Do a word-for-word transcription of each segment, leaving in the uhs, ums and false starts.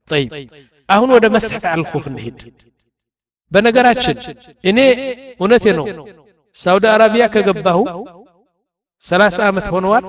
طيب አሁን ወደ መስህ አልኹፍ እንሂድ በነገራችን እኔ እውነቴ ነው ሳውዲ አረቢያ ከገባሁ ሰላሳ አመት ሆነዋል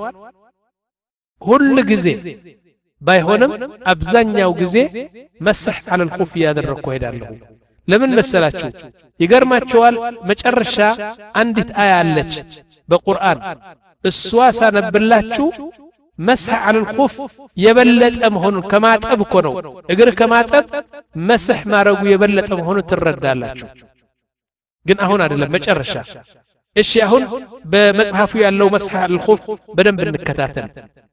ሁሉ ጊዜ ባይሆንም አብዛኛው ጊዜ መስህ على الخف ያደረኩ ሄዳለሁ ለምን መሰላችሁ ይገርማችኋል መጨረሻ አንዲት አያ አለች በቁርአን እሷ ሳነብላችሁ مسح على الخف يبلت مهون كما طب እኮ ነው እግር ከማጠብ መስህ ማረጉ የበለጠ መሆኑ ትረዳላችሁ ግን አሁን አይደለም መጨረሻ እሺ አሁን በመጽሐፉ ያለው መስህ على الخف በደንብ እንከታተል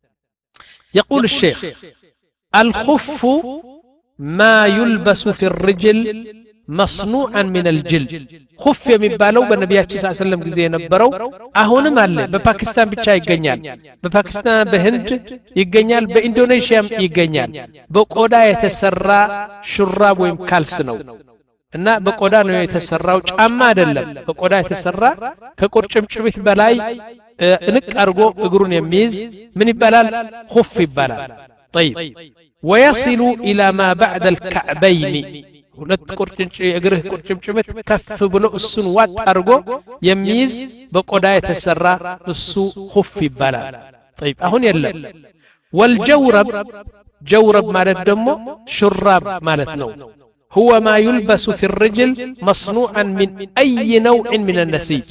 يقول الشيخ الخف ما يلبس في الرجل مصنوعا من الجلد خف የሚባለው በነቢያችን ሰለላሁ ዐለይሂ ወሰለም ጊዜ የነበረው አሁንም አለ በፓኪስታን ብቻ ይገኛል በፓኪስታን በህንድ ይገኛል በኢንዶኔሺያም ይገኛል በቆዳ የተሰራ ሹራብ ወይም ካልስ ነው እና በቆዳ ነው የተሰራው ጫማ አይደለም በቆዳ የተሰራ ከቁርጭምጭሚት በላይ እንቅ አርጎ እግሩን የሚይዝ ምን ይባላል خف ይባላል طيب ويصل الى ما بعد الكعبين ሁለት ቁርጭምጭ እግርህ ቁርጭምጭሚት ከፍ ብሎ እሱን ዋጥ አርጎ የሚይዝ በቆዳ የተሰራ እሱ خف ይባላል طيب አሁን የለም والجورب جورب ማለት ደግሞ ሹራብ ማለት ነው هو ما يلبس في الرجل مصنوعا من اي نوع من النسيج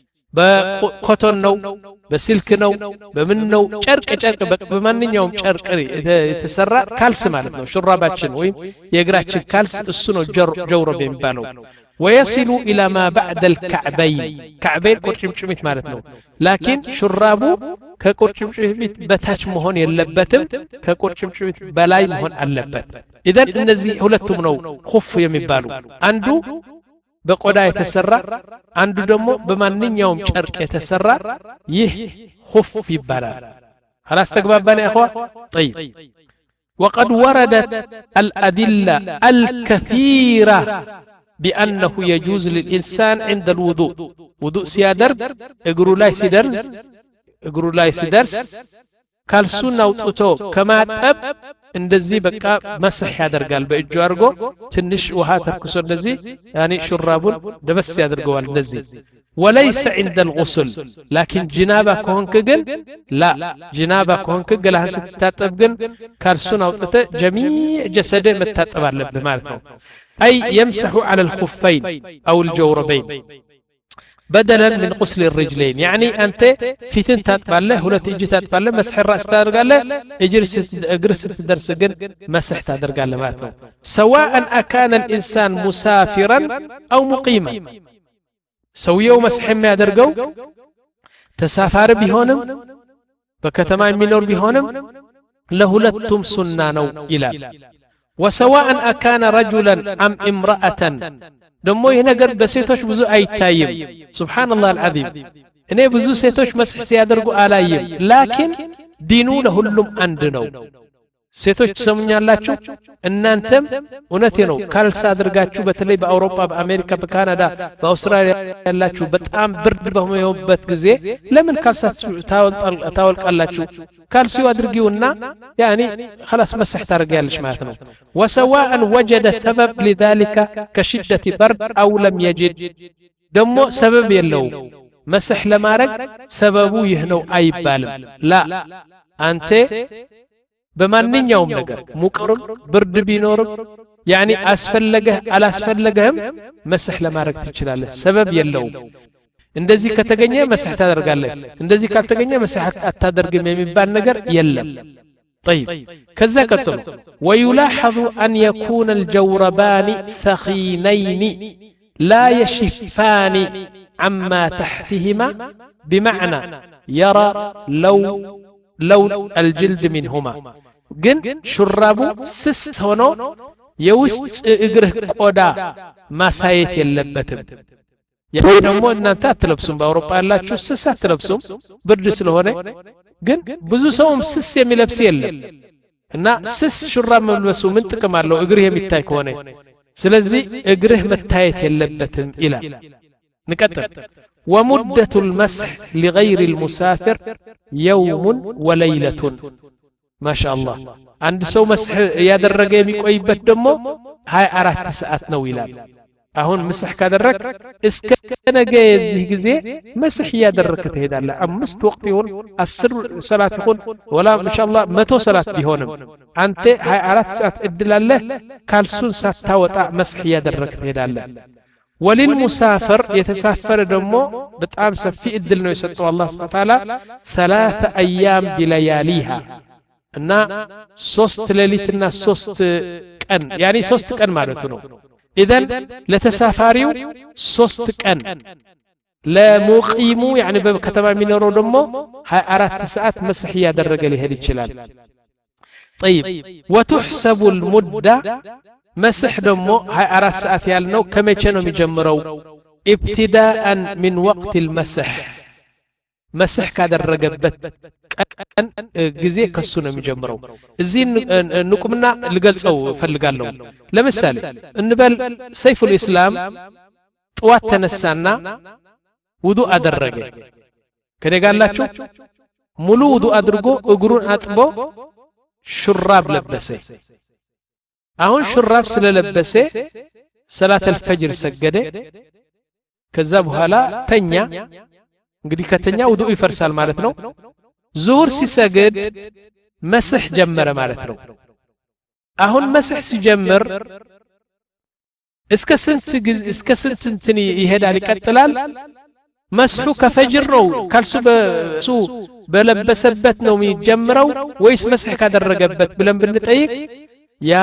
በኮቶን ነው በሲልክ ነው በምን ነው ጨርቅ ጨርቅ በማንኛውም ጨርቅ የተሰራ ካልስ ማለት ነው ሹራባችን ወይ የእግራችን ካልስ እሱ ነው ጀውረብ የሚባለው ويصل الى ما بعد الكعبين كعبين ቁርጭምጭሚት ማለት ነው لكن ሹራቡ ከቁርጭምጭሚት በታች መሆን የለበትም ከቁርጭምጭሚት በላይ መሆን አለበት اذا እነዚህ ሁለቱም ነው خف የሚባሉ አንዱ በቆዳ የተሰራ አንዱ ደግሞ በማንኛውም ጨርቅ የተሰራ ይህ خف ይባላል خلاص تغبابنا يا اخوه طيب وقد وردت الادله الكثيره بانه يجوز للانسان عند الوضوء وضوء سيادرب اغرو لاي سيدرس اغرو لاي سيدرس ካልሱን አውጥቶ ከማጠብ እንደዚህ በቃ መስህ ያደርጋል በእጁ አርጎ ትንሽ ውሃ ተርክሶ እንደዚህ ያኒ ሹራቡን ደበስ ያደርገዋል እንደዚህ وليس عند الغسل لكن جنابه كونك ግን لا جنابه كونك ገላህን ስትታጠብ ግን ካልሱን አውጥተ جميع جسده መታጠብ አለበት ማለት ነው اي يمسح على الخفين او الجوربين بدلا من غسل الرجلين يعني انت في تنتات بالله ولا تيجي تتبالله مسح الراس تادرغاله اجرس اجرس تدرسجن مسح تادرغاله معناته سواء اكان الانسان مسافرا او مقيما سويو مسح ما يادرغو تسافر بيهونم بكتما يمينور بيهونم لهولتم سنة نو الى وسواء اكان رجلا ام امراه ደሞ ይሄ ነገር በሴቶች ብዙ አይታይም ሱብሃንአላህ አልዓዚም እኔ ብዙ ሴቶች መስህ ሲያደርጉ አላየም ላኪን ዲኑ ለሁሉም አንድ ነው ሴቶች ሰሙኛላችሁ እናንተም እውነቴ ነው ካልስ አድርጋችሁ በተለይ በአውሮፓ በአሜሪካ በካናዳ በአውስትራሊያ ያላችሁ በጣም ብርድ በሆነበት ጊዜ ለምን ካልሳችሁ ታወልቃላችሁ ካልሲው አድርጊውና ያኒ خلاص مسح ታርጋለሽ ማለት ነው وسواء وجد سبب لذلك كشدة برد او لم يجد ደሞ ሰበብ የለው مسح ለማረግ ሰበቡ ይህ ነው አይባልም لا አንተ በማንኛውም ነገር ሙቅርብ ብርድ ቢኖርም ያኒ አስፈለገህ አላስፈለገህም መስህ ለማድረግ ትችላለህ ሰበብ የለው እንደዚህ ከተገኘ መስህ ታደርጋለህ እንደዚህ ካልተገኘ መስህ አታደርግም የሚባል ነገር የለም طيب كذا كتب ويلاحظ ان يكون الجوربان ثخينين لا يشفان عما تحتهما بمعنى يرى لو لون الجلد منهما ግን ሹራቡ ስስ ሆኖ የውስጥ እግርህ ቆዳ ማሳየት የለበትም ያው ደግሞ እናንተ አትለብሱም በአውሮፓ ያላችሁ ስስ አትለብሱም ብርድ ስለሆነ ግን ብዙ ሰውም ስስ የሚለብስ የለም እና ስስ ሹራብ መልበሱ ምን ጥቅም አለው እግርህ የሚታይ ከሆነ ስለዚህ እግርህ መታየት የለበትም ይላል ንቀጥል ومدة المسح لغير المسافر يوم وليلة ማሻአላህ አንድ ሰው መስህ ያደረገ የሚቆይበት ደግሞ ሃያ አራት ሰዓት ነው ይላል አሁን መስህ ካደረክ እስከ ነገ የዚህ ጊዜ መስህ ያደረክ ትሄዳለህ አምስት ወቅት ይሁን አስር ሰላት ይሁን ወላ ማሻአላህ መቶ ሰላት ቢሆንም አንተ ሃያ አራት ሰዓት እድላለህ ካልሱን ሳታወጣ መስህ ያደረክ ትሄዳለህ وللمسافر يتسافر دمو بتام سفي ادل نو يسطو الله سبحانه وتعالى ثلاث ايام بلياليها እና ሶስት ሌሊትና ሶስት ቀን ያኒ ሶስት ቀን ማለት ነው اذا ለተሳፋሪው ሶስት ቀን ለሙቂሙ ያኒ በከተማ የሚኖረው ደግሞ ሃያ አራት ሰዓት መስህ ያደረገ ሊሄድ ይችላል طيب وتحسب المده مسح دمو هاي أرى ساعات يالنو كما يشنو مجمرو ابتداء من وقت المسح مسح كادر رقبت كان جزي كسونا مجمرو الزين نقمنا لقلصو فلقالو لمثال النبال سيف الإسلام طوات تنسانا وضوء أدرقه كده قال لك ملو وضوء أدرقو اقرون أطبو شراب لبسي አሁን ሹራብ ስለለበሰ ሰላት الفجر ሰገደ ከዛ በኋላ ተኛ እንግዲህ ከተኛ ውዱእ ይፈርሳል ማለት ነው ዙሁር ሲሰግድ መስህ ጀመረ ማለት ነው አሁን መስህ ሲጀምር እስከ ስንት ጊዜ እስከ ስንት እንትን ይሄዳል ይቀጥላል መስሁ ከፈጅር ነው ካልሱ በሱ በለበሰበት ነው የሚጀምረው ወይስ መስህ ካደረገበት ብለን ብንጠይቅ يا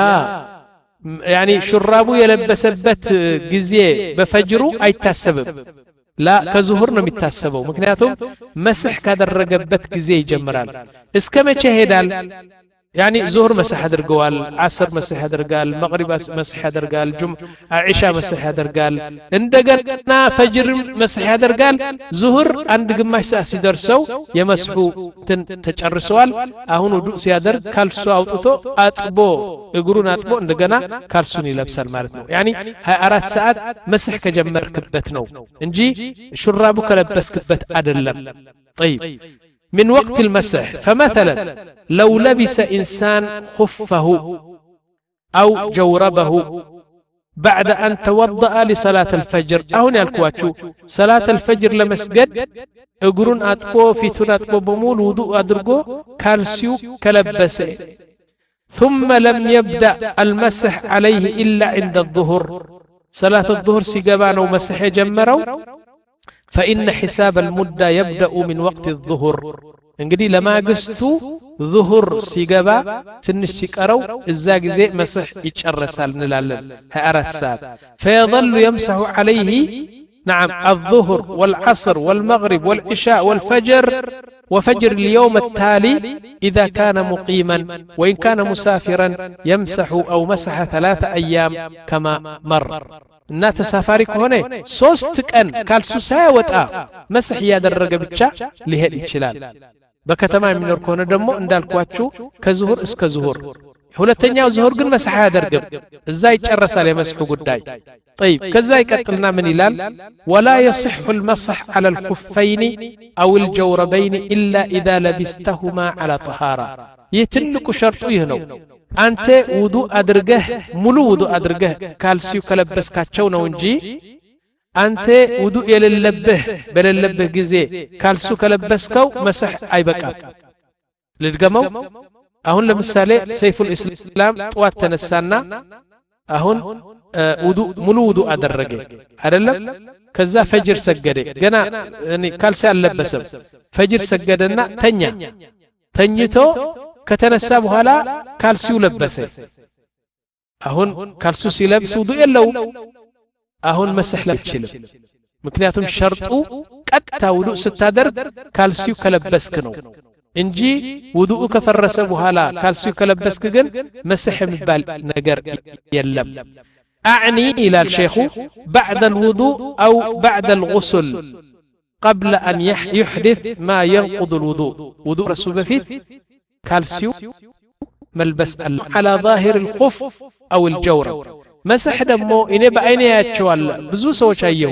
يعني شرابو يلبسبت غزيه بفجرو አይታሰብም لا ከዙሁር ነው የሚታሰበው ምክንያቱም መስህ ካደረገበት ጊዜ ይጀምራል እስከ መቼ ይሄዳል يعني ظهر مسح ያደርጋል عصر مسح ያደርጋል مغرب مسح ያደርጋል جمعة عشاء مسح ያደርጋል እንደገና فجر مسح ያደርጋል ظهر አንድ ግማሽ ሰዓት ሲደርሰው የመስሁ ተጨርሷል አሁን ውዱእ ሲያደርግ ካልሱ አውጥቶ አጥቦ እግሩን አጥቦ እንደገና ካልሱን ይለብሳል ማለት ነው يعني ሃያ አራት ሰዓት መስህ ከጀመርክበት ነው እንጂ ሹራቡ ከለበስክበት አይደለም طيب من وقت المسح فمثلا لو لبس إنسان خفه أو جوربه بعد أن توضأ لصلاة الفجر أهون يالكواتشو صلاة الفجر لمسجد اقرون أتقو في تناتقو بمول وضوء أدرقو كالسيو كلبسه ثم لم يبدأ المسح عليه إلا عند الظهر صلاة الظهر سيقبان ومسح جمرو فإن حساب المدة يبدأ من وقت الظهر እንግዲህ ለማግስቱ ظهر ሲገባ ትንሽ ሲቀረው እዛ ጊዜ መስህ ይጨረሳል እንላለን ሃያ አራት ሰዓት فيظل يمسح عليه نعم الظهر والعصر والمغرب والعشاء والفجر وفجر اليوم التالي إذا كان مقيما وإن كان مسافرا يمسح أو مسح ثلاثة أيام كما مر እና ተሳፋሪ ከሆነ ሶስት ቀን ካልሱ ሳይወጣ መስህ ያደረገ ብቻ ሊሄድ ይችላል በከተማ የሚኖር ከሆነ ደግሞ እንዳልኳችሁ ከዙሁር እስከ ዙሁር ሁለተኛው ዙሁር ግን መስህ ያደርግም እዛ ይጨረሳል የመስህ ጉዳይ طيب ከዛ ይቀጥልና ምን ይላል ولا يصح المسح على الخفين أو الجوربين إلا إذا لبستهما على طهارة يتلك شرط ይህ ነው አንተ ውዱእ አድርገህ ሙሉ ውዱእ አድርገህ ካልሲው ከለበስካቸው ነው እንጂ አንተ ውዱእ የሌለብህ በሌለብህ ጊዜ ካልሱ ከለበስከው መስህ አይበቃም ልድገመው አሁን ለምሳሌ ሰይፉል እስላም ጧት ተነሳና አሁን ውዱእ ሙሉ ውዱእ አደረገ አይደለም ከዛ ፈጅር ሰገደ ገና እኔ ካልሲ አልለበሰም ፈጅር ሰገደና ተኛ ተኝቶ ከተነሳ በኋላ ካልሲው ለበሰ አሁን ካልሱ ሲለብስ ውዱእ የለው አሁን መስህ ለብችልም ምክንያቱም ሸርጡ ቀጥታ ውዱእ ስታደርግ ካልሲው ከለበስክ ነው እንጂ ውዱእ ከፈረሰ በኋላ ካልሲው ከለበስክ ግን መስህ የሚባል ነገር የለም أعني إلى الشيخ بعد الوضوء أو بعد الغسل قبل أن يحدث ما ينقض الوضوء وضوء رسول بفيت كالسيو ملبس على ظاهر الخف أو الجورب مسح دمو إني بأيني ياتشوال بزو سوى شايه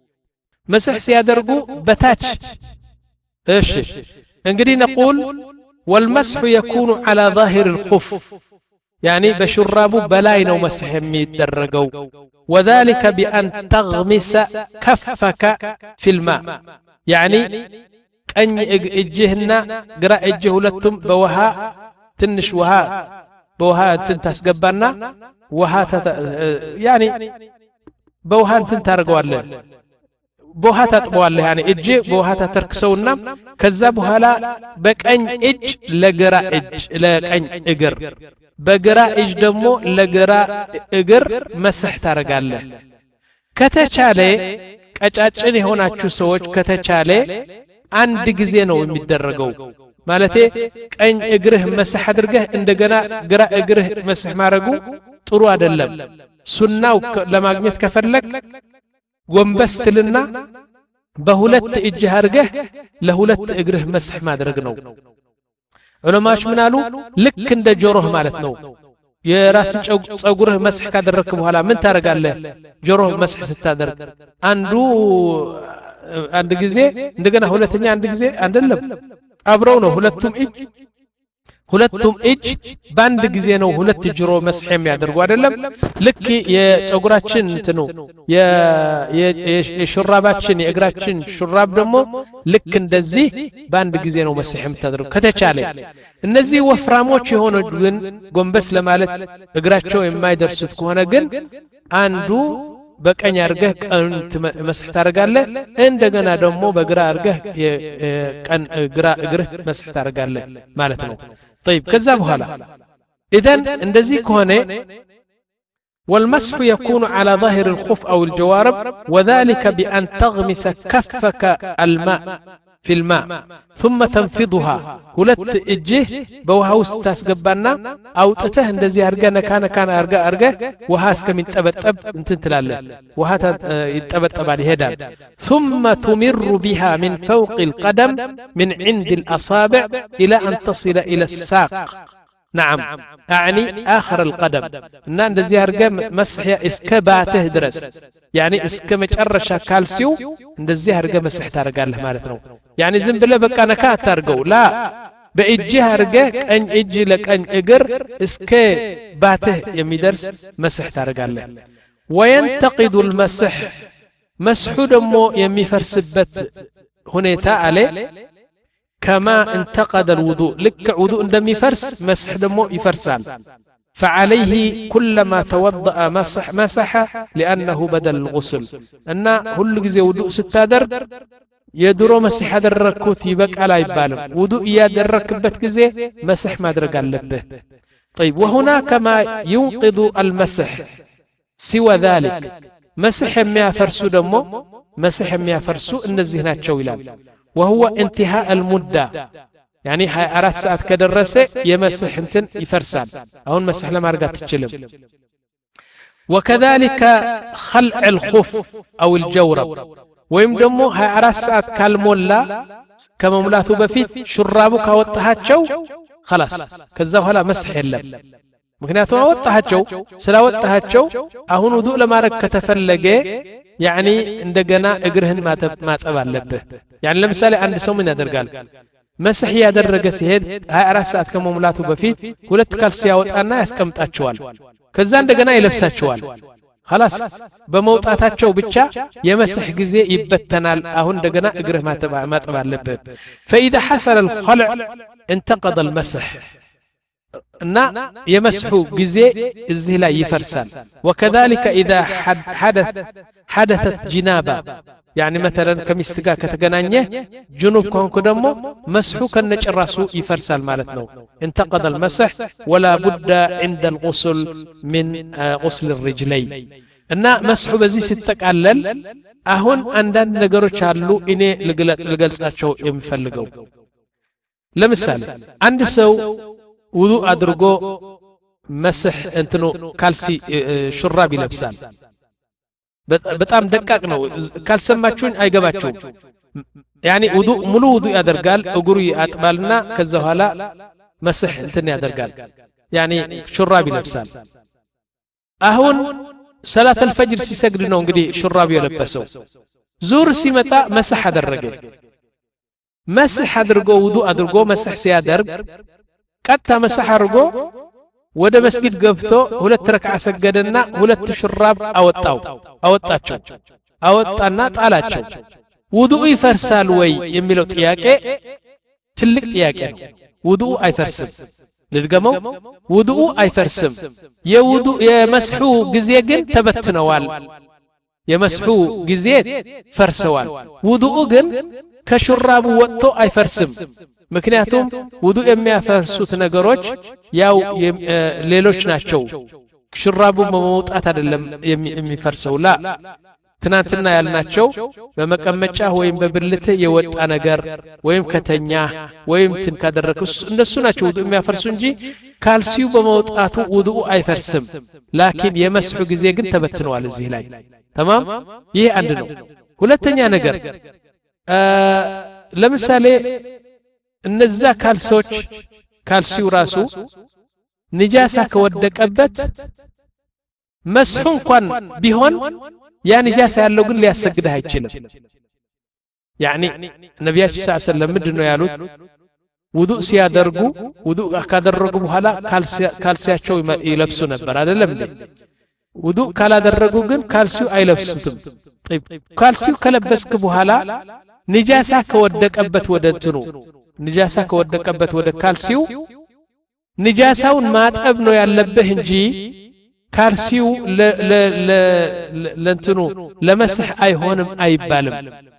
مسح سيادرقو بتاتش إيش انقدي نقول والمسح يكون على ظاهر الخف يعني بشراب بلاي نو مسح يدرجو وذلك بأن تغمس كفك في الماء يعني أن اجهنا قراء اجه لتم بوها تنش وها بوها تنتس قبنا وها تت... يعني بوها تنتارقوا በውሃ ታጥበዋለህ ያኔ እጅ በውሃ ታተርክሰውና ከዛ በኋላ በቀኝ እጅ ለግራ እጅ ለቀኝ እግር በግራ እጅ ደግሞ ለግራ እግር መስህ ታረጋለህ ከተቻለ ቀጫጭን የሆናችሁ ሰዎች ከተቻለ አንድ ጊዜ ነው የሚደረገው ማለቴ ቀኝ እግርህ መስህ አድርገህ እንደገና ግራ እግርህ መስህ ማረጉ ጥሩ አይደለም ሱናው ለማግኘት ከፈለክ ጎንበስ ትልና በሁለት እጅ አርገህ ለሁለት እግርህ መስህ ማድረግ ነው ዑለማዎች ምን አሉ ልክ እንደ ጆሮህ ማለት ነው የራስ ጸጉርህ መስህ ካደረክ በኋላ ምን ታረጋለህ ጆሮህ መስህ ስታደርግ አንዱ አንድ ጊዜ እንደገና ሁለተኛ አንድ ጊዜ አይደለም አብረው ነው ሁለቱም እጅ ሁለቱም እጅ ባንድ ጊዜ ነው ሁለት ጆሮ መስህ የሚያደርጉ አይደለም ልክ የጸጉራችን እንትኑ የሹራባችን የእግራችን ሹራብ ደግሞ ልክ እንደዚህ ባንድ ጊዜ ነው መስህ የምታደርጉ ከተቻለ እነዚህ ወፍራሞች የሆኑ ግን ጎንበስ ለማለት እግራቸው የማይደርሱት ከሆነ ግን አንዱ በቀኝ አርገህ ቀን መስህ ታረጋለህ እንደገና ደግሞ በግራ አርገህ የቀን ግራ እግርህ መስህ ታረጋለህ ማለት ነው طيب كذا بهلا اذن اندزي كونه والمسح يكون على ظاهر الخف او الجوارب وذلك بان تغمس كفك الماء في الماء ثم تنفضها ሁለት እጅህ በውሃ ውስጥ ታስገባና አውጥተህ እንደዚህ አርገና ካና ካና አርጋ አርጋ ውሃ እስከሚጠበጠብ እንትን ትላለህ ውሃ ይጠበጠባል ይሄዳል ثم تمر بها من فوق القدم من عند الأصابع إلى أن تصل إلى الساق نعم أعني آخر القدم إن እንደዚህ አርጋ መስህ እስከባትህ ድረስ يعني እስከ መጨረሻ ካልሲው እንደዚህ አርጋ መስህ ታረጋለህ ማለት ነው يعني ዝም ብለህ በቃ ነካ አታርገው ላ በእጅህ አርገህ ቀኝ እጅ ለቀኝ እግር እስከ ባትህ የሚደርስ መስህ ታረጋለህ وينتقد المسح مسح ደሞ የሚፈርስበት ሁኔታ አለ كما انتقد الوضوء لك وضوء እንደሚፈርስ መስህ ደሞ ይፈርሳል فعليه كلما توضأ مسح مسح لأنه بدل الغسل أن كل جزء وضوء ستادر يدرو مسح دركوت يبقى አይባልም ውዱእ ያደረክበት ጊዜ መስህ ማድረግ አለብህ طيب وهناك ما ينقض المسح سوى ذلك مسح የሚያፈርሱ ደግሞ مسح የሚያፈርሱ እነዚህ ናቸው ይላል وهو انتهاء المدة يعني هاي أراد ساعات كدرسة يمسح انتن يفرسان أهون مسح لما رقات تجلم وكذلك خلع الخف أو الجورب ويمدمو هاي أراد ساعات كالمولا كما ملاته بفيت شرابك وطهاتشو خلاص كذا هلا مسح يلم مكنياتو وطهاتشو سلا وطهاتشو أهون وضوء لما رك تفلقه يعني عندنا اقرهن ما تبال لبه يعني لمثال عند سومن يدرقال مسح ያደረገ ሲሄድ ሃያ አራት ሰዓት ከመሙላቱ በፊት ሁለት ካልሲ ያወጣና ያስቀምጣቸዋል ከዛ እንደገና ይለብሳቸዋል خلاص በመውጣታቸው ብቻ የመስህ ጊዜ ይበተናል አሁን እንደገና እግርህ ማጠብ አለበት فاذا حصل الخلع انتقض المسح እና የመስሁ ጊዜ እዚህ ላይ ይፈርሳል وكذلك اذا حدث حدثت جنابه يعني مثلا كميست ጋር ከተገናኘ ጅኑብ ከሆንኩ ደግሞ መስሑ ከነጭራሱ ይፈርሳል ማለት ነው انتقض المسح ولا بد عند الغسل من غسل الرجلين እና መስሑ በዚህ ሲተቃለል አሁን አንዳንድ ነገሮች አሉ እኔ ልገልጻቸው የምፈልገው ለምሳሌ አንድ ሰው ውዱእ አድርጎ መስህ እንትኑ ካልሲ ሹራብ ይለብሳል በጣም ደቃቅ ነው ካልሰማችሁኝ አይገባችሁም يعني ውዱእ ሙሉ ውዱእ ያደርጋል እግሩ ያጥባልና ከዛ በኋላ መስህ እንትን ያደርጋል يعني ሹራብ ይለብሳል አሁን ሰላት الفجر ሲሰግድ ነው እንግዲህ ሹራብ የለበሰው ዙር ሲመጣ መስህ አደረገ መስህ አድርጎ ውዱእ አድርጎ መስህ ሲያደርግ ቀጥታ መስህ አድርጎ ወደ መስጊድ ገብቶ ሁለት ረክዓ ሰገደና ሁለት ሽራብ አወጣው አወጣቸው አወጣና ጣላቸው ውዱእ ይፈርሳል ወይ የሚለው ጥያቄ ትልቅ ጥያቄ ነው ውዱእ አይፈርስም ልድገመው ውዱእ አይፈርስም የውዱእ የመስሑ ጊዜ ግን ተበትነዋል የመስሑ ጊዜ ፈርሰዋል ውዱእ ግን ከሽራቡ ወጥቶ አይፈርስም ምክንያቱም ውዱእ የሚያፈርሱት ነገሮች ያው ሌሎች ናቸው ሽራቡ በመውጣት አይደለም የሚፈርሰው ላ ትናንትና ያልናቸው በመቀመጫ ወይም በብልት የወጣ ነገር ወይም ከተኛ ወይም ትን ካደረክስ እነሱ ናቸው ውዱእ የሚያፈርሱ እንጂ ካልሲው በመውጣቱ ውዱእ አይፈርስም ላኪን የመስሑ ጊዜ ግን ተበትነዋል እዚህ ላይ تمام ይሄ አንድ ነው ሁለተኛ ነገር ለምሳሌ እነዛ ካልሶች ካልሲው ራሱ ንጃሳ ከወደቀበት መስሑ እንኳን ቢሆን ያ ንጃሳ ያለው ግን ሊያሰግድህ አይችልም يعني ነብያችን ሰለላሁ ዐለይሂ ወሰለም ምንድነው ያሉት ውዱእ ሲያደርጉ ውዱእ ካደረጉ በኋላ ካልሲያቸው ይለብሱ ነበር አይደለም እንዴ ውዱእ ካላደረጉ ግን ካልሲው አይለብሱትም طيب ካልሲው ከለበስክ በኋላ ንጃሳ ከወደቀበት ወደ እንትኑ ንጃሳ ከወደቀበት ወደ ካልሲው ንጃሳውን ማጠብ ነው ያለብህ እንጂ ካልሲው ለእንትኑ ለመስህ አይሆንም አይባልም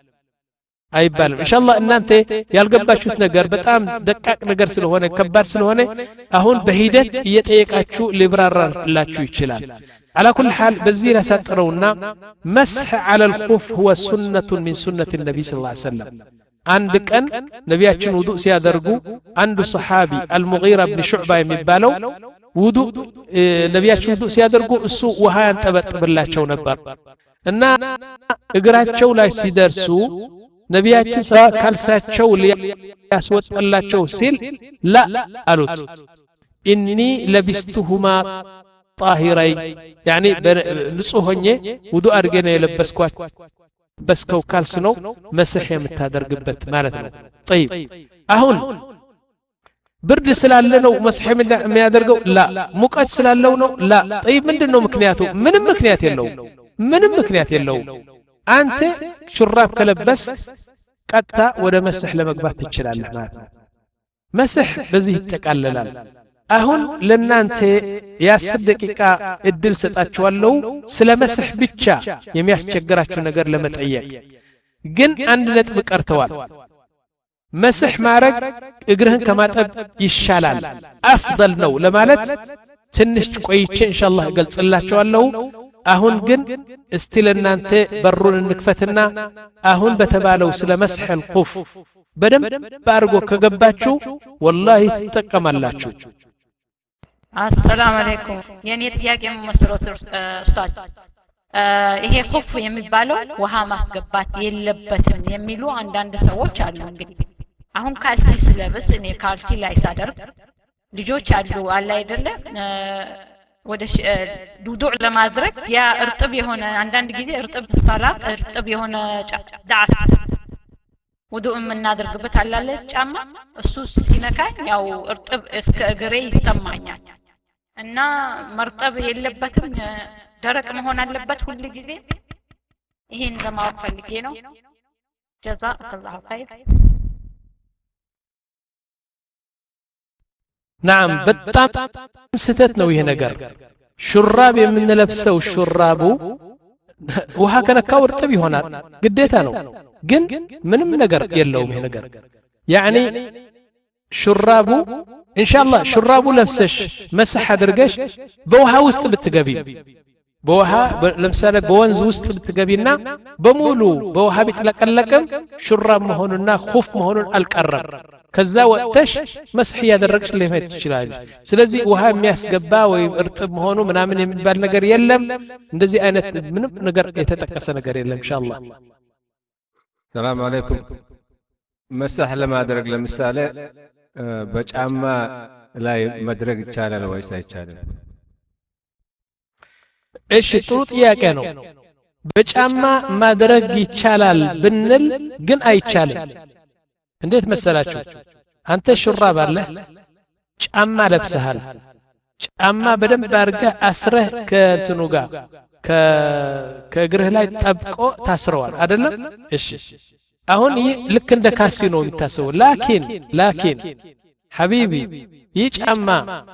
አይባልም ኢንሻአላህ እናንተ ያልገባችሁት ነገር በጣም ደቃቅ ነገር ስለሆነ ከባድ ስለሆነ አሁን በሂደት እየጠየቃችሁ ሊብራራላችሁ ይችላል على كل حال بزير ساترونا مسح على الخف هو سنة من سنة النبي صلى الله عليه وسلم عندك أن نبياتنا وضوء سيادرقو عند صحابي المغيرة بن شعبة يمبالو وضوء نبياتنا وضوء سيادرقو السوء وها انتبت بالله شو نبر إن اقرات شو لا سيدرسو نبياتنا سواء كالسات شو لياسوت الله شو سيل لا ألوت إني لبستهما طاهري يعني ንጹህ ሆኜ ውዱእ አድርገን የለበስኳት በስከው ካልስ ነው መስህ የምታደርግበት ማለት ነው طيب አሁን ብርድ ስላለ ነው መስህ የሚያደርገው ላ ሙቀት ስላለው ነው ላ طيب ምንድነው ምክንያቱ ምንም ምክንያት የለው ምንም ምክንያት የለው አንተ ሹራብ ከለበስ ቀጥታ ወደ መስህ ለመግባት ትችላለህ ማለት ነው መስህ በዚህ ይጠቃለላል አሁን ለናንተ የ10 ደቂቃ እድል ሰጣችኋለሁ ስለ መስህ ብቻ የሚያስቸግራችሁ ነገር ለመጠየቅ ግን አንድ ነጥብ ቀርተዋል መስህ ማረግ እግርህን ከማጠብ ይሻላል አፍضل ነው ለማለት ትንሽ ቆይቼ ኢንሻአላህ እገልጽላችኋለሁ አሁን ግን እስቲ ለናንተ በሩን እንክፈትና አሁን በተባለው ስለ መስህ الخف በደንብ ባርጎ ከገባችሁ ወላሂ ትጠቀማላችሁ السلام عليكم يعني ጥያቄ መስሎት ኡስታዝ ይሄ ኹፍ የሚባለው ውሃ ማስገባት የለበትም የሚሉ አንዳንድ ሰዎች አሉ እንግዲህ አሁን ካልሲ ስለብስ እኔ ካልሲ ላይ ሳደርግ ልጆች አሉ አለ አይደለ ወደ ውዱእ ለማድረግ ያ እርጥብ የሆነ አንዳንድ ጊዜ እርጥብ ሰላ እርጥብ የሆነ ዳስ ውዱእ የምናደርግበት አላለ ጫማ እሱ ሲነካኝ ያው እርጥብ እስከ እግሬ ይሰማኛል እና መርጠብ የለበትም ደረቅ መሆን አለበት ሁሉ ጊዜ ይሄን ለማወቅ ፈልጌ ነው ጀዛከላሁ ኸይር نعم በጣም ስተት ነው ይሄ ነገር ሹራብ የምንለብሰው ሹራቡ ውሃ ከነካው እርጥብ ይሆናል ግዴታ ነው ግን ምንም ነገር የለውም ይሄ ነገር يعني ሹራቡ ኢንሻአላህ ሹራቡ ለብሰሽ መስህ አድርገሽ በውሃ ውስጥ ብትገቢ በውሃ ለምሳሌ በወንዝ ውስጥ ብትገቢና በሙሉ በውሃ ቢጥለቀለቅም ሹራብ መሆኑና ኹፍ መሆኑን አልቀረም ከዛ ወጥተሽ መስህ ያደረግሽ ለማየት ትችላለሽ ስለዚህ ውሃ የሚያስገባ ወይ እርጥብ መሆኑ ምናምን የሚባል ነገር የለም እንደዚህ አይነት ምንም ነገር የተጠቀሰ ነገር የለም ኢንሻአላህ ሰላም አለይኩም መስህ ለማድረግ ለምሳሌ በጫማ ላይ መድረግ ይቻላል ወይስ አይቻልም እሺ ጥሩ ጥያቄ ነው በጫማ ማድረግ ይቻላል ብንል ግን አይቻልም እንዴት መሰላችሁ አንተ ሹራብ አለ ጫማ ለብሰሃል ጫማ በደንብ አድርገህ አስረህ ከእንትኑ ጋር ከእግርህ ላይ ጠብቆ ታስረዋል አይደለም እሺ አሁን ይህ ልክ እንደ ካልሲ ነው የሚታሰበው ላኪን ላኪን ሐቢቢ ይህ ጫማ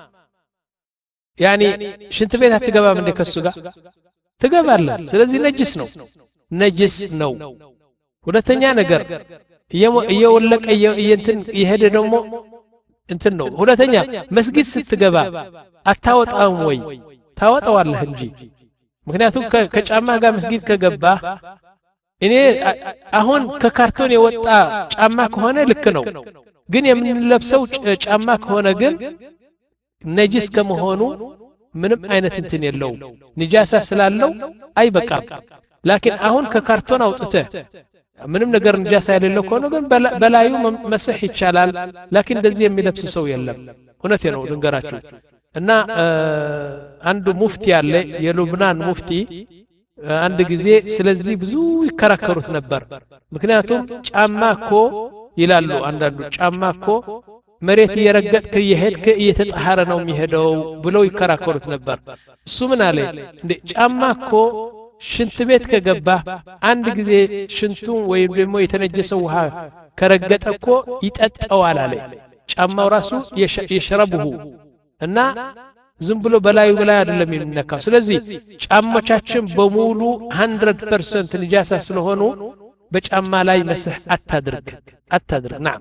ያኒ ሽንት ቤት አትገባም እንደ ከሱ ጋር ትገባለህ ስለዚህ ነጅስ ነው ነጅስ ነው ሁለተኛ ነገር እየወለቀ እንትን ይሄደ ደግሞ እንትን ነው ሁለተኛ መስጊድ ስትገባ አታወጣም ወይ ታወጣዋለህ እንጂ ምክንያቱም ከጫማ ጋር መስጊድ ከገባ እኔ አሁን ከካርቶን የወጣ ጫማ ከሆነ ልክ ነው ግን የምንለብሰው ጫማ ከሆነ ግን ነጅስ ከመሆኑ ምንም አይነት እንትን የለው ንጃሳ ስላለው አይበቃም ላኪን አሁን ከካርቶን አውጥተህ ምንም ነገር ንጃሳ የሌለው ከሆነ ግን በላዩ መስህ ይቻላል ላኪን እንደዚህ የሚለብስ ሰው የለም እውነቴ ነው ልንገራችሁ እና አንዱ ሙፍቲ ያለ የሉብናን ሙፍቲ አንድ ጊዜ ስለዚህ ብዙ ይከራከሩት ነበር ምክንያቱም ጫማ እኮ ይላሉ አንዳንዱ ጫማ እኮ መሬት እየረገጥክ እየሄድክ እየተጣሃረ ነው የሚሄደው ብለው ይከራከሩት ነበር እሱ ምን አለ እንዴ ጫማ እኮ ሽንት ቤት ከገባ አንድ ጊዜ ሽንቱን ወይም ደግሞ የተነጀሰው ውሃ ከረገጠ እኮ ይጠጣዋል አለ ጫማው ራሱ ይሽረብሁ እና ዝም ብሎ በላዩ በላይ አይደለም የሚነካው ስለዚህ ጫማዎቻችን በሙሉ መቶ ፐርሰንት ንጃሳ ስለሆኑ በጫማ ላይ መስህ አታድርግ አታድርግ ና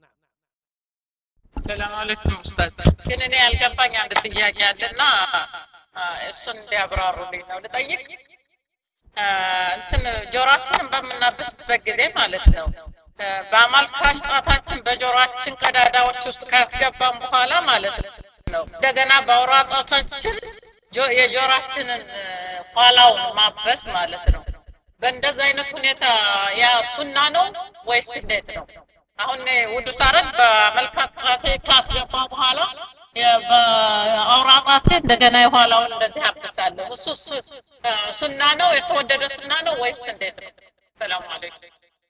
ሰላም አለይኩም ኡስታዝ ግን እኔ ያልገባኝ አንድ ጥያቄ አለና እሱን እንዲያብራሩልኝ ነው ልጠይቅ እንትን ጆሮአችንን በምናብስበት ጊዜ ማለት ነው በአማልካሽ ጣታችን በጆሮአችን ቀዳዳዎች ውስጥ ካስገባን በኋላ ማለት ነው እንደገና በአውራ ጣታችን የጆሮአችንን ኋላውን ማበስ ማለት ነው በእንደዚህ አይነት ሁኔታ ያ ሱና ነው ወይስ እንዴት ነው አሁን ውዱ ሳረግ በአማልካሽ ጣቴ ካስገባ በኋላ በአውራ ጣቴ እንደገና የኋላውን እንደዚህ አብሳለሁ እሱ ሱና ነው የተወደደ ሱና ነው ወይስ እንዴት ነው ሰላም አለይኩም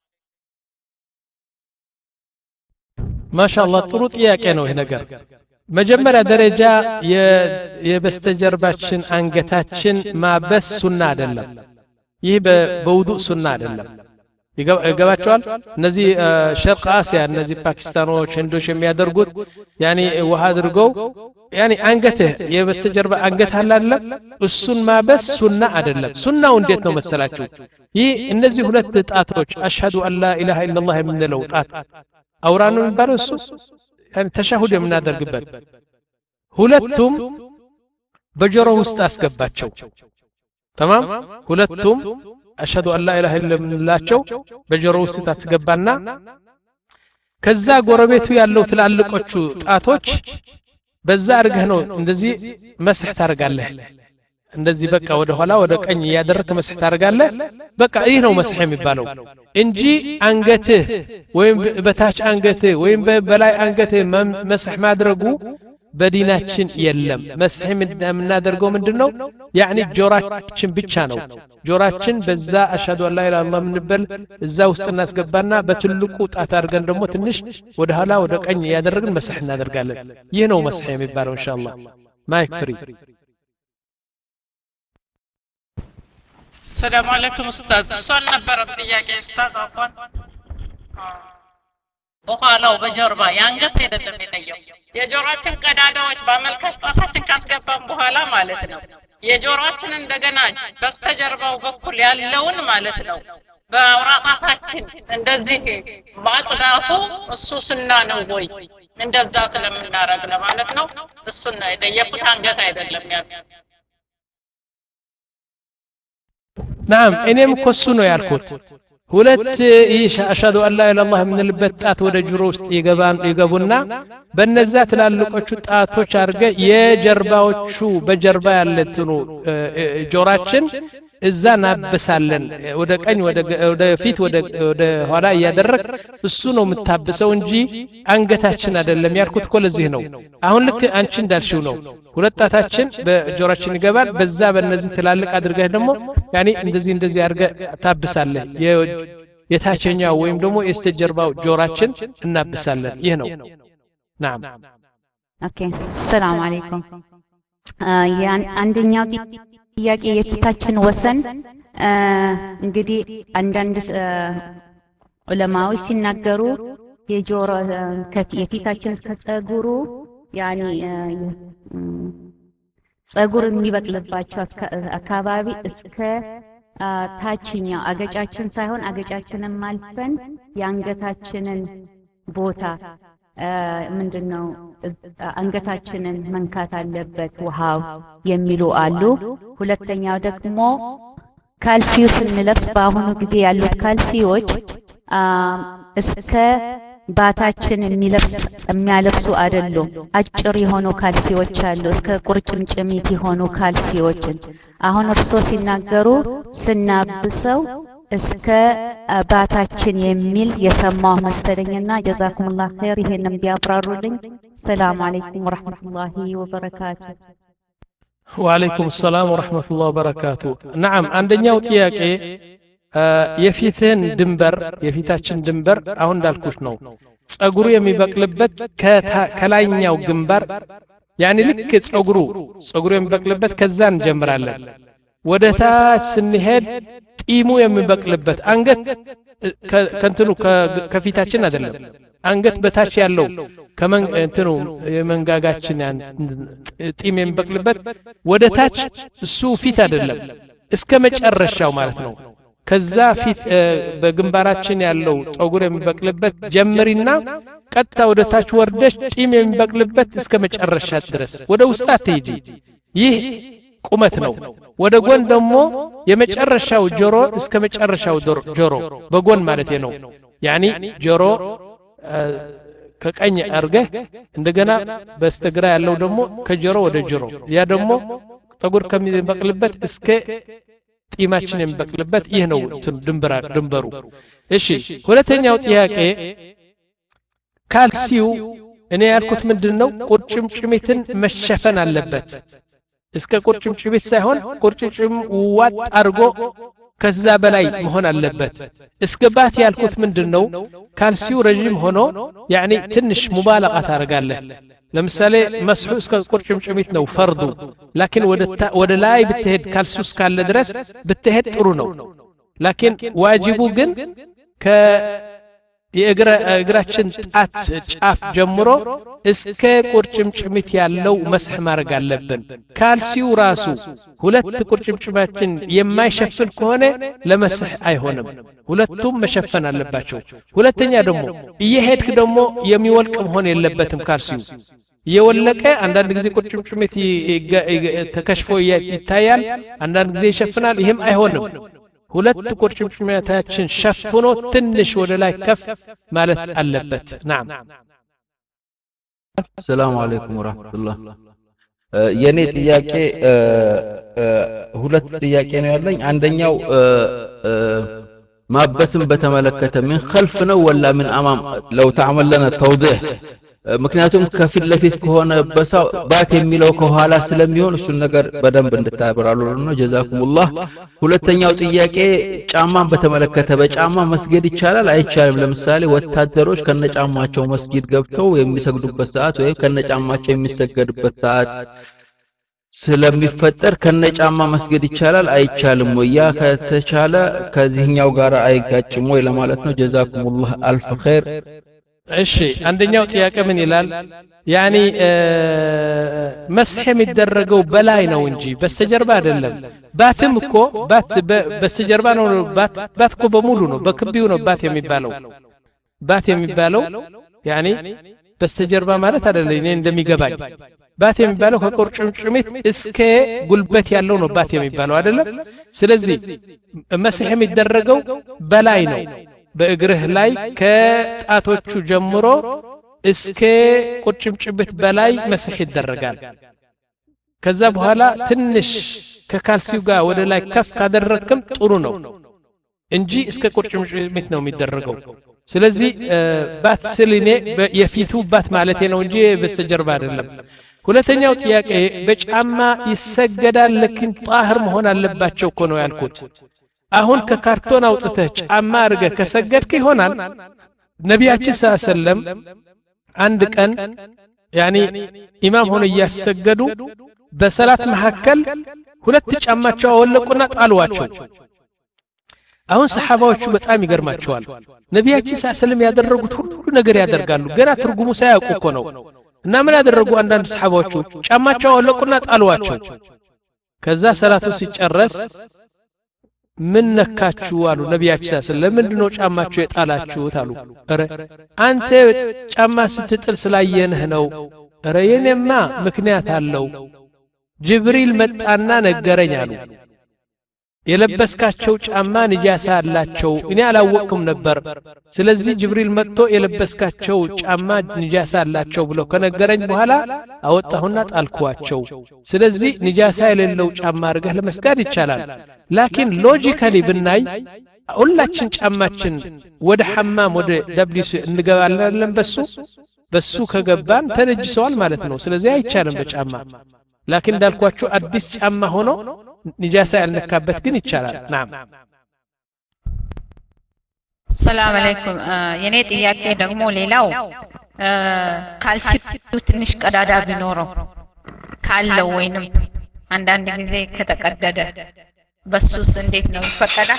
ማሻአላህ ጥሩ ጥያቄ ነው ይሄ ነገር መጀመሪያ ደረጃ የበስተጀርባችን አንገታችን ማበስ ሱና አይደለም ይህ በውዱእ ሱና አይደለም ይገባቸዋል እነዚህ ሸርቅ አሲያ እነዚህ ፓኪስታኖች ህንዶች የሚያደርጉት ያኒ ውሃ አድርገው ያኒ አንገትህ የበስተጀርባ አንገት አለ አይደለም እሱን ማበስ ሱና አይደለም ሱናው እንዴት ነው መሰላችሁ ይህ እነዚህ ሁለት ጣቶች አሽሃዱ አን ላ ኢላሃ ኢላላህ የምንለው ጣት አውራኑ የሚባለው እሱ يعني ተሻሁድ የምናደርግበት ሁለቱም በጆሮ ውስጥ አስገባቸው تمام ሁለቱም አሽሃዱ አን ላ ኢላሃ ኢላላህ በጆሮ ውስጥ ታስገባና ከዛ ጎረቤቱ ያለው ትላልቆቹ ጣቶች በዛ አርገህ ነው እንደዚህ መስህ ታርጋለህ እንደዚህ በቃ ወደ ኋላ ወደ ቀኝ ያደረክ መስህ ታርጋለህ በቃ ይህ ነው መስህ የሚባለው እንጂ አንገትህ ወይም በታች አንገትህ ወይም በላይ አንገትህ መስህ ማድረጉ በዲናችን የለም መስህ የምናደርገው ምንድነው ያኒ ጆሮአችን ብቻ ነው ጆሮአችን በዛ አሽሃዱ አን ላ ኢላሃ ኢላላህ ምንበል እዛ ውስጥ እናስገባና በትልቁ ጣት አድርገን ደግሞ ትንሽ ወደ ኋላ ወደ ቀኝ ያደረግን መስህ እናደርጋለን ይህ ነው መስህ የሚባለው ኢንሻአላህ ማይክ ፍሪ ሰላም አለይኩም ኡስታዝ እሷን ነበር ጥያቄ ኡስታዝ አፏን በኋላው በጀርባ ያንገት አይደለም የጠየው የጆሮአችን ቀዳዳዎች በአመልካች ጣታችን ካስገባን በኋላ ማለት ነው የጆሮአችን እንደገና በስተጀርባው በኩል ያለውን ማለት ነው በአውራ ጣታችን እንደዚህ ማጽዳቱ እሱ ሱና ነው ወይ እንደዛ ስለምናረግ ነው ማለት ነው እሱን ነው የጠየቁት አንገት አይደለም ያ نعم እኔም እኮ እሱ ነው ያልኩት ሁለት አሽሃዱ አን ላ ኢላሃ ኢላላህ የምንልበት ጣት ወደ ጆሮ ውስጥ ይገባን ይገቡና በነዛ ትላልቆቹ ጣቶች አርገ የጀርባዎቹ በጀርባ ያለትኑ ጆሮአችን እዛ ናበሳለን ወደ ቀኝ ወደ ወደ ፊት ወደ ወደ ኋላ ያደረክ እሱ ነው የምታብሰው እንጂ አንገታችን አይደለም ያልኩት እኮ ለዚህ ነው አሁን ልክ አንቺ እንዳልሽው ነው ሁለት ጣታችን በጆሮአችን ይገባል በዛ በእነዚህ ትላልቅ አድርገህ ደግሞ ያኒ እንደዚህ እንደዚህ አድርገህ ታብሳለህ የታችኛው ወይም ደግሞ የስተጀርባው ጆራችን እናብሳለን ይህ ነው نعم ኦኬ ሰላም አለይኩም ያን አንደኛው ጥያቄ የፊታችን ወሰን እንግዲህ አንዳንድ ዑለማዎች ሲናገሩ የጆሮ የፊታችን እስከ ጸጉሩ ያኒ ጸጉር የሚበቅልባቸው አካባቢ እስከ ታችኛው አገጫችን ሳይሆን አገጫችንን ማልፈን የአንገታችንን ቦታ ምንድነው አንገታችንን መንካት አለበት ውሃው የሚሉ አሉ። ሁለተኛው ደግሞ ካልሲው ስንለብስ በአሁኑ ጊዜ ያሉት ካልሲዎች እስከ ባታችን የሚለብስ የሚያለብሱ አይደሉም። አጭር የሆኑ ካልሲዎች አሉ እስከ ቁርጭምጭሚት የሆኑ ካልሲዎችን አሁን እርሶ ሲናገሩ ስናብሰው እስከ ባታችን የሚል የሰማው መሰለኝና ጀዛኩሙላህ ኸይር ይሄንን ቢያብራሩልኝ። ሰላም አለይኩም ወራህመቱላሂ ወበረካቱ። ወአለይኩም ሰላም ወራህመቱላሂ ወበረካቱ። ነዓም አንደኛው ጥያቄ የፊትን ድንበር የፊታችን ድንበር አሁን እንዳልኩሽ ነው ጸጉሩ የሚበቅልበት ከላይኛው ግንባር ያኒ ልክ ጸጉሩ ጸጉሩ የሚበቅልበት ከዛ እንጀምራለን ወደ ታች ስንሄድ ጢሙ የሚበቅልበት አንገት ከንትኑ ከፊታችን አይደለም አንገት በታች ያለው ከመን እንትኑ የመንጋጋችን ጢም የሚበቅልበት ወደ ታች እሱ ፊት አይደለም እስከ መጨረሻው ማለት ነው ከዛ ፊት በግንባራችን ያለው ጸጉር የሚበቅልበት ጀምሪና ቀጥታ ወደ ታች ወርደሽ ጢም የሚበቅልበት እስከ መጨረሻ ድረስ ወደ ውስጥ አትሄጂ ይህ ቁመት ነው ወደ ጎን ደግሞ የመጨረሻው ጆሮ እስከ መጨረሻው ጆሮ በጎን ማለት ነው ያኒ ጆሮ ከቀኝ አርገህ እንደገና በስተግራ ያለው ደግሞ ከጆሮ ወደ ጆሮ ያ ደግሞ ጸጉር ከሚበቅልበት እስከ ጢማችን የሚበቅልበት ይህ ነው ድንበራ ድንበሩ እሺ ሁለተኛው ጥያቄ ካልሲው እኔ ያልኩት ምንድነው ቁርጭምጭሚትን መሸፈን አለበት እስከ ቁርጭምጭሚት ሳይሆን ቁርጭምጭም ዋጥ አርጎ ከዛ በላይ መሆን አለበት እስከ ባት ያልኩት ምንድነው ካልሲው ረጅም ሆኖ ያኒ ትንሽ ሙባለቃ ታረጋለህ ለምሳሌ መስሑ እስከ ቁርጭምጭሚት ነው ፈርዱ ላኪን ወደ ወደ ላይ ብትሄድ ካልሱስ ካለ ድረስ ብትሄድ ጥሩ ነው ላኪን ዋጅቡ ግን ከ የእግራ እግራችን ጣት ጫፍ ጀምሮ እስከ ቁርጭምጭሚት ያለው መስሕ ማድረግ አለብን ካልሲው ራሱ ሁለት ቁርጭምጭማችን የማይሸፍን ከሆነ ለመስሕ አይሆንም ሁለቱም መሸፈን አለባቸው ሁለተኛ ደግሞ እየሄድክ ደግሞ የሚወልቅ መሆን የለበትም ካልሲው የወለቀ አንዳንድ ጊዜ ቁርጭምጭሚት ተከሽፎ ይታያል አንዳንድ ጊዜ ይሸፍናል ይሄም አይሆንም ሁለት ቁርጭምጭሚታችን ሸፍኖ ትንሽ ወደ ላይ ከፍ ማለት አለበት نعم ሰላም አለይኩም ወራህመቱላህ የኔ ጥያቄ ሁለት ጥያቄ ነው ያለኝ አንደኛው ማበስም በተመለከተ ምን خلف ነው ወላ ምን አማም لو تعمل لنا توضيح ምክንያቱም ከፊት ለፊት ከሆነ በሳው ባት የሚለው ከኋላ ስለሚሆን እሱ ነገር በደንብ እንድታብራሩልን ነው ጀዛኩሙላህ ሁለተኛው ጥያቄ ጫማን በተመለከተ በጫማ መስገድ ይቻላል አይቻልም ለምሳሌ ወታደሮች ከነጫማቸው መስጊድ ገብተው የሚሰግዱበት ሰዓት ወይ ከነጫማቸው የሚሰገድበት ሰዓት ስለሚፈጠር ከነጫማ መስገድ ይቻላል አይቻልም ወይ ያ ከተቻለ ከዚህኛው ጋር አይጋጭም ወይ ለማለት ነው ጀዛኩሙላህ አልፍ ኸይር እሺ አንደኛው ጥያቄ ምን ይላል ያኒ መስሕ የሚደረገው በላይ ነው እንጂ በስተጀርባ አይደለም ባትም እኮ ባት በስተጀርባ ነው ባት ባት እኮ በሙሉ ነው በክቢው ነው ባት የሚባለው ባት የሚባለው ያኒ በስተጀርባ ማለት አይደለም እኔ እንደሚገባኝ ባት የሚባለው ከቁርጭምጭሚት እስከ ጉልበት ያለው ነው ባት የሚባለው አይደለም ስለዚህ መስሕ የሚደረገው በላይ ነው በእግርህ ላይ ከጣቶቹ ጀምሮ እስከ ቁርጭምጭሚት በላይ መስሕ ይደረጋል ከዛ በኋላ ትንሽ ከካልሲው ጋር ወደ ላይ ከፍ ካደረክም ጥሩ ነው እንጂ እስከ ቁርጭምጭሚት ነው የሚደረገው ስለዚህ ባት ስልኔ የፊቱ ባት ማለት ነው እንጂ በስተጀርባ አይደለም ሁለተኛው ጥያቄ በጫማ ይሰገዳል ለኪን ጣህር መሆን አለባቸው እኮ ነው ያልኩት አሁን ከካርቶን አውጥተህ ጫማ አድርገህ ከሰገድክ ይሆናል። ነቢያችን ሰለላሁ ዐለይሂ ወሰለም አንድ ቀን ያኒ ኢማም ሆኖ እያሰገዱ በሰላት መካከል ሁለት ጫማቸው አወለቁና ጣሏቸው። አሁን ሰሃባዎቹ በጣም ይገርማቸዋል። ነቢያችን ሰለላሁ ዐለይሂ ወሰለም ያደረጉት ሁሉ ነገር ያደርጋሉ፣ ገና ትርጉሙ ሳያውቁ እኮ ነው። እና ምን ያደረጉ አንዳንድ ሰሃባዎቹ ጫማቸው አወለቁና ጣሏቸው። ከዛ ሰላቱ ሲጨረስ ምን ነካችሁ አሉ ነቢያችን ሰለላሁ ዐለይሂ ወሰለም። ለምንድነው ጫማችሁ የጣላችሁት አሉ። ኧረ አንተ ጫማ ስትጥል ስላየንህ ነው። ኧረ የኔማ ምክንያት አለው። ጅብሪል መጣና ነገረኝ አሉ። የለበስካቸው ጫማ ንጃሳ አላቸው፣ እኔ አላወቅኩም ነበር። ስለዚህ ጅብሪል መጥቶ የለበስካቸው ጫማ ንጃሳ አላቸው ብሎ ከነገረኝ በኋላ አወጣሁና ጣልኳቸው። ስለዚህ ንጃሳ የሌለው ጫማ አድርገህ ለመስጋድ ይቻላል። ላኪን ሎጂካሊ ብናይ ሁላችን ጫማችን ወደ ሐማም ወደ ደብሊስ እንገባለን። በሱ በሱ ከገባን ተነጅሰዋል ማለት ነው። ስለዚህ አይቻልም በጫማ። ላኪን እንዳልኳችሁ አዲስ ጫማ ሆኖ ንጃሳ ያልነካበት ግን ይቻላል። ናም ሰላም አለይኩም። የኔ ጥያቄ ደግሞ ሌላው ካልሲው ትንሽ ቀዳዳ ቢኖረው ካለው ወይንም አንዳንድ ጊዜ ከተቀደደ በሱስ እንዴት ነው ይፈቀዳል?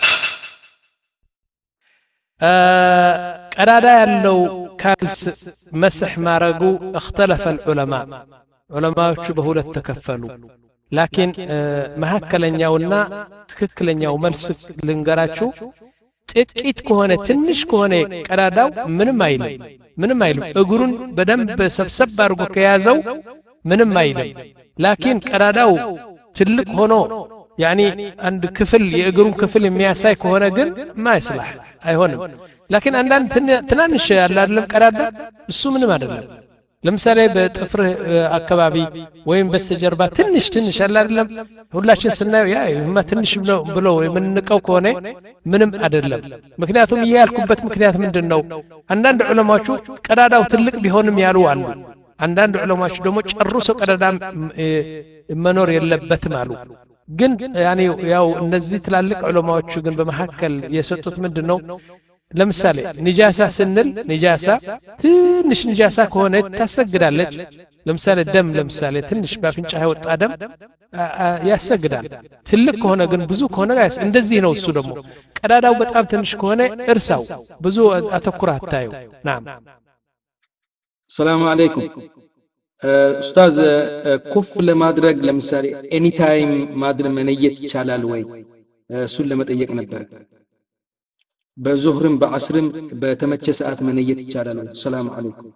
ቀዳዳ ያለው ካልስ መስህ ማረጉ اختلف العلماء ዑለማዎቹ በሁለት ተከፈሉ። ላኪን መሐከለኛውና ትክክለኛው መልስ ልንገራችሁ። ጥቂት ከሆነ ትንሽ ከሆነ ቀዳዳው ምንም አይልም ምንም አይልም። እግሩን በደንብ ሰብሰብ አድርጎ ከያዘው ምንም አይልም። ላኪን ቀዳዳው ትልቅ ሆኖ ያኒ አንድ ክፍል የእግሩን ክፍል የሚያሳይ ከሆነ ግን ማይስላህ አይሆንም። ላኪን አንዳንድ ትናንሽ ያለ አይደለም ቀዳዳ እሱ ምንም አይደለም። ለምሳሌ በጥፍር አካባቢ ወይም በስተጀርባ ትንሽ ትንሽ ያለ አይደለም ሁላችን ስናየው ያ ይማ ትንሽ ነው ብሎ የምንቀው ከሆነ ምንም አይደለም። ምክንያቱም ይሄ ያልኩበት ምክንያት ምንድነው? አንዳንድ ዑለማዎቹ ቀዳዳው ትልቅ ቢሆንም ያሉ አሉ። አንዳንድ ዑለማዎቹ ደግሞ ጨርሶ ቀዳዳ መኖር የለበትም አሉ። ግን ያኔ ያው እነዚህ ትላልቅ ዑለማዎቹ ግን በመሐከል የሰጡት ምንድነው? ለምሳሌ ንጃሳ ስንል ንጃሳ ትንሽ ንጃሳ ከሆነ ታሰግዳለች። ለምሳሌ ደም ለምሳሌ ትንሽ ባፍንጫ የወጣ ደም ያሰግዳል። ትልቅ ከሆነ ግን ብዙ ከሆነ ጋይስ እንደዚህ ነው። እሱ ደግሞ ቀዳዳው በጣም ትንሽ ከሆነ እርሳው፣ ብዙ አተኩራ አታዩ። ናም ሰላም አለይኩም ኡስታዝ፣ ኩፍ ለማድረግ ለምሳሌ ኤኒ ታይም ማድረግ መነየት ይቻላል ወይ? እሱን ለመጠየቅ ነበር። በዙህርም በአስርም በተመቸ ሰዓት መነየት ይቻላል ወይ? ሰላም አለይኩም።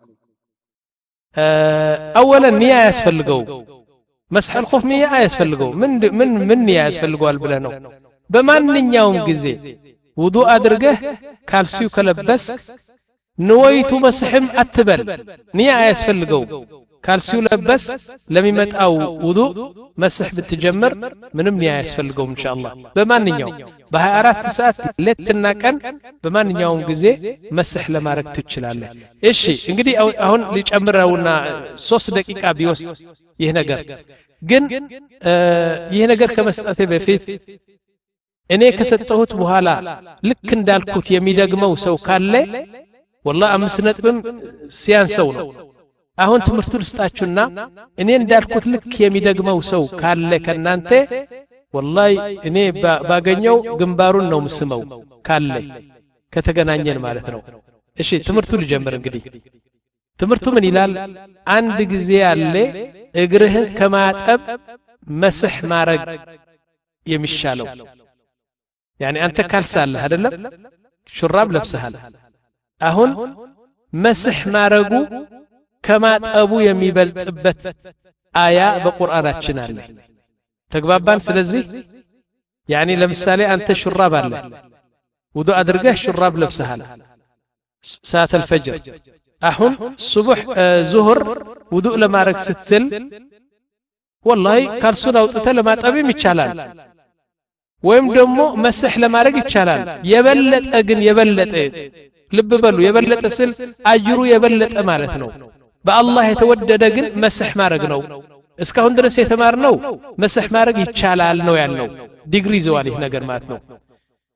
አወላ ንያ ያስፈልገው መስህ الخوف ንያ ያስፈልገው። ምን ምን ምን ንያ ያስፈልገዋል ብለህ ነው? በማንኛውም ጊዜ ውዱእ አድርገህ ካልሲው ከለበስ ንወይቱ መስህም አትበል፣ ንያ ያስፈልገው። ካልሲው ለበስ ለሚመጣው ውዱእ መስህ ብትጀምር ምንም ንያ ያስፈልገው ኢንሻአላህ። በማንኛውም በ24 ሰዓት ሌትና ቀን በማንኛውም ጊዜ መስህ ለማድረግ ትችላለህ። እሺ እንግዲህ አሁን ሊጨምረውና ሶስት ደቂቃ ቢወስድ ይህ ነገር ግን ይህ ነገር ከመስጠቴ በፊት እኔ ከሰጠሁት በኋላ ልክ እንዳልኩት የሚደግመው ሰው ካለ ወላሂ አምስት ነጥብም ሲያንሰው ነው። አሁን ትምህርቱን ልስጣችሁና እኔ እንዳልኩት ልክ የሚደግመው ሰው ካለ ከናንተ ወላሂ እኔ ባገኘው ግንባሩን ነው ምስመው ካለ ከተገናኘን ማለት ነው። እሺ ትምህርቱ ልጀምር። እንግዲህ ትምህርቱ ምን ይላል? አንድ ጊዜ ያለ እግርህን ከማጠብ መስህ ማረግ የሚሻለው ያኒ አንተ ካልሳለህ አይደለም ሹራብ ለብሰሃል። አሁን መስህ ማረጉ ከማጠቡ የሚበልጥበት አያ በቁርአናችን አለ። ተግባባን? ስለዚህ ያኒ ለምሳሌ አንተ ሹራብ አለ ውዱእ አድርገህ ሹራብ ለብሰሃል ሰዓት الفجر አሁን ሱብህ ዙህር ውዱእ ለማድረግ ስትል ወላሂ ካልሱን አውጥተህ ለማጠብም ይቻላል ወይም ደግሞ መስህ ለማድረግ ይቻላል። የበለጠ ግን የበለጠ ልብ በሉ፣ የበለጠ ስል አጅሩ የበለጠ ማለት ነው። በአላህ የተወደደ ግን መስህ ማድረግ ነው። እስካሁን ድረስ የተማርነው መስህ ማድረግ ይቻላል ነው ያልነው። ዲግሪ ይዘዋል ይህ ነገር ማለት ነው።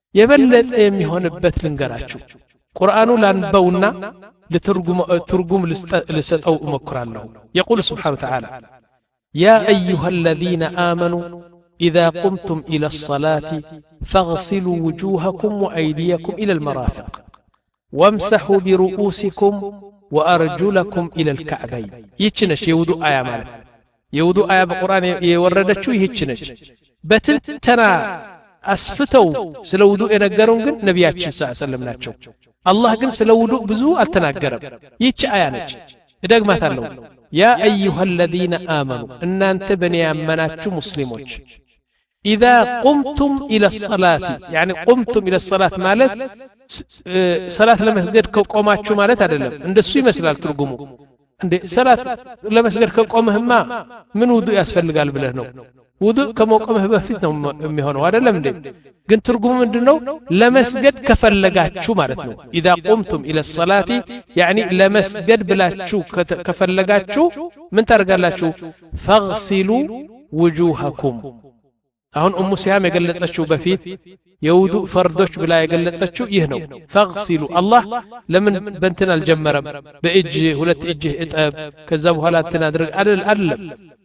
የበለጠ የሚሆንበት ልንገራችሁ ቁርአኑ ላንበውና ለትርጉም ትርጉም ልሰጠው እሞክራለሁ يقول سبحانه وتعالى يا أيها الذين آمنوا إذا قمتم إلى الصلاة فاغسلوا وجوهكم وأيديكم إلى المرافق وامسحوا برؤوسكم وأرجلكم إلى الكعبين يتشنش يودو آية مالك يودو آية بقرآن يوردتشو يتشنش بتنتنا أسفتو سلودو إنقرون قل نبياتشن صلى الله عليه وسلم ناتشو الله قل سلودو بزو ألتناقرب يتش آية نتش إداق ما تلو يا أيها الذين آمنوا إن أنت بني أمناتشو مسلموش إذا قمتم إلى الصلاة يعني قمتم إلى الصلاة مالت صلاة لمسجد كوماتشو مالت أدلم عند السوي مسألة ترجمو عند صلاة لمسجد كومهما من وضوء أسفل قال بلهنو وضوء كموقمه بفتنه ميهونو أدلم دي ግን ትርጉሙ ምንድነው ለመስገድ ከፈለጋችሁ ማለት ነው اذا قمتم الى الصلاه يعني ለመስገድ ብላችሁ ከፈለጋችሁ ምን ታርጋላችሁ فاغسلوا وجوهكم አሁን ኡሙ ሲያም የገለጸችው በፊት የውዱእ ፈርዶች ብላ የገለጸችው ይህ ነው فاغسلوا الله ለምን በእንትን አልጀመረም በእጅ ሁለት እጅ እጠብ ከዛ በኋላ እንትን አድርግ አይደል አይደለም